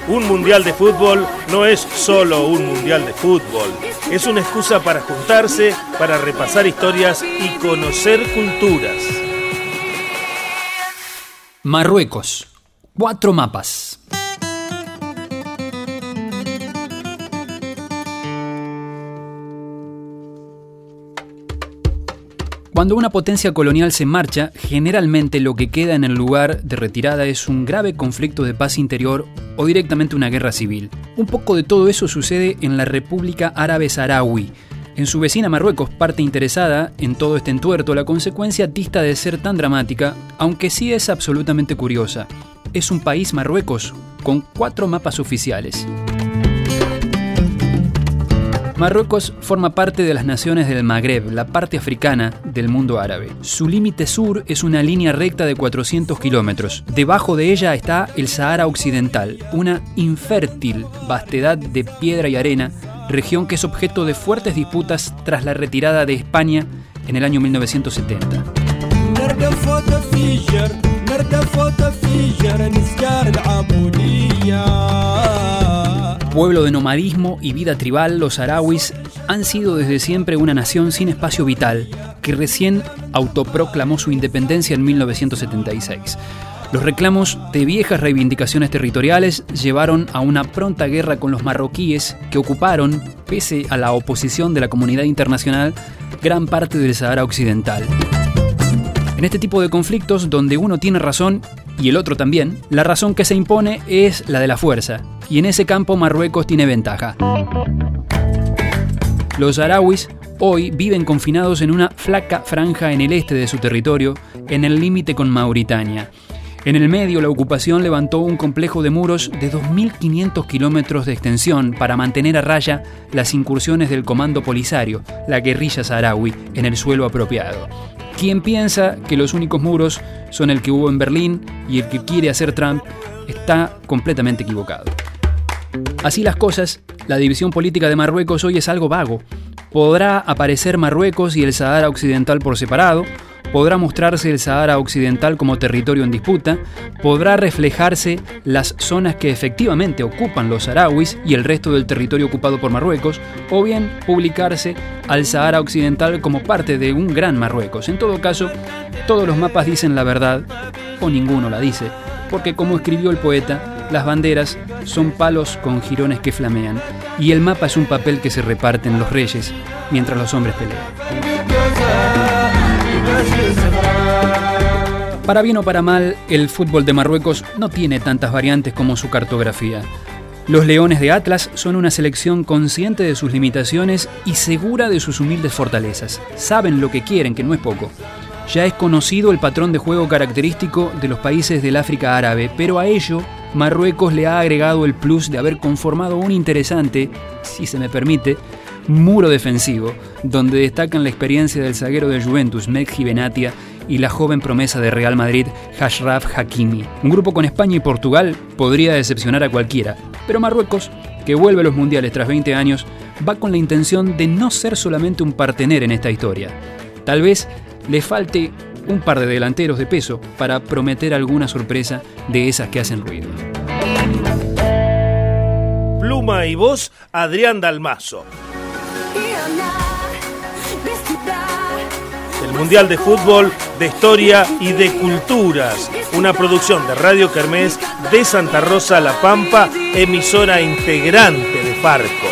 Un mundial de fútbol no es solo un mundial de fútbol. Es una excusa para juntarse, para repasar historias y conocer culturas. Marruecos. 4 mapas. Cuando una potencia colonial se marcha, generalmente lo que queda en el lugar de retirada es un grave conflicto de paz interior o directamente una guerra civil. Un poco de todo eso sucede en la República Árabe Saharaui. En su vecina Marruecos, parte interesada en todo este entuerto, la consecuencia dista de ser tan dramática, aunque sí es absolutamente curiosa. Es un país, Marruecos, con 4 mapas oficiales. Marruecos forma parte de las naciones del Magreb, la parte africana del mundo árabe. Su límite sur es una línea recta de 400 kilómetros. Debajo de ella está el Sahara Occidental, una infértil vastedad de piedra y arena, región que es objeto de fuertes disputas tras la retirada de España en el año 1970. Pueblo de nomadismo y vida tribal, los saharauis han sido desde siempre una nación sin espacio vital, que recién autoproclamó su independencia en 1976. Los reclamos de viejas reivindicaciones territoriales llevaron a una pronta guerra con los marroquíes que ocuparon, pese a la oposición de la comunidad internacional, gran parte del Sahara Occidental. En este tipo de conflictos, donde uno tiene razón y el otro también, la razón que se impone es la de la fuerza, y en ese campo Marruecos tiene ventaja. Los saharauis hoy viven confinados en una flaca franja en el este de su territorio, en el límite con Mauritania. En el medio, la ocupación levantó un complejo de muros de 2.500 kilómetros de extensión para mantener a raya las incursiones del Comando Polisario, la guerrilla saharaui, en el suelo apropiado. Quien piensa que los únicos muros son el que hubo en Berlín y el que quiere hacer Trump está completamente equivocado. Así las cosas, la división política de Marruecos hoy es algo vago. Podrá aparecer Marruecos y el Sahara Occidental por separado, podrá mostrarse el Sahara Occidental como territorio en disputa, podrá reflejarse las zonas que efectivamente ocupan los saharauis y el resto del territorio ocupado por Marruecos, o bien publicarse al Sahara Occidental como parte de un gran Marruecos. En todo caso, todos los mapas dicen la verdad, o ninguno la dice, porque como escribió el poeta, las banderas son palos con jirones que flamean, y el mapa es un papel que se reparten los reyes mientras los hombres pelean. Para bien o para mal, el fútbol de Marruecos no tiene tantas variantes como su cartografía. Los Leones de Atlas son una selección consciente de sus limitaciones y segura de sus humildes fortalezas. Saben lo que quieren, que no es poco. Ya es conocido el patrón de juego característico de los países del África árabe, pero a ello Marruecos le ha agregado el plus de haber conformado un interesante, si se me permite, muro defensivo, donde destacan la experiencia del zaguero de Juventus, Mejki Benatia, y la joven promesa de Real Madrid, Achraf Hakimi. Un grupo con España y Portugal podría decepcionar a cualquiera, pero Marruecos, que vuelve a los mundiales tras 20 años, va con la intención de no ser solamente un partener en esta historia. Tal vez le falte un par de delanteros de peso para prometer alguna sorpresa de esas que hacen ruido. Pluma y voz, Adrián Dalmazo. El Mundial de Fútbol, de Historia y de Culturas. Una producción de Radio Kermés de Santa Rosa, La Pampa, emisora integrante de Farco.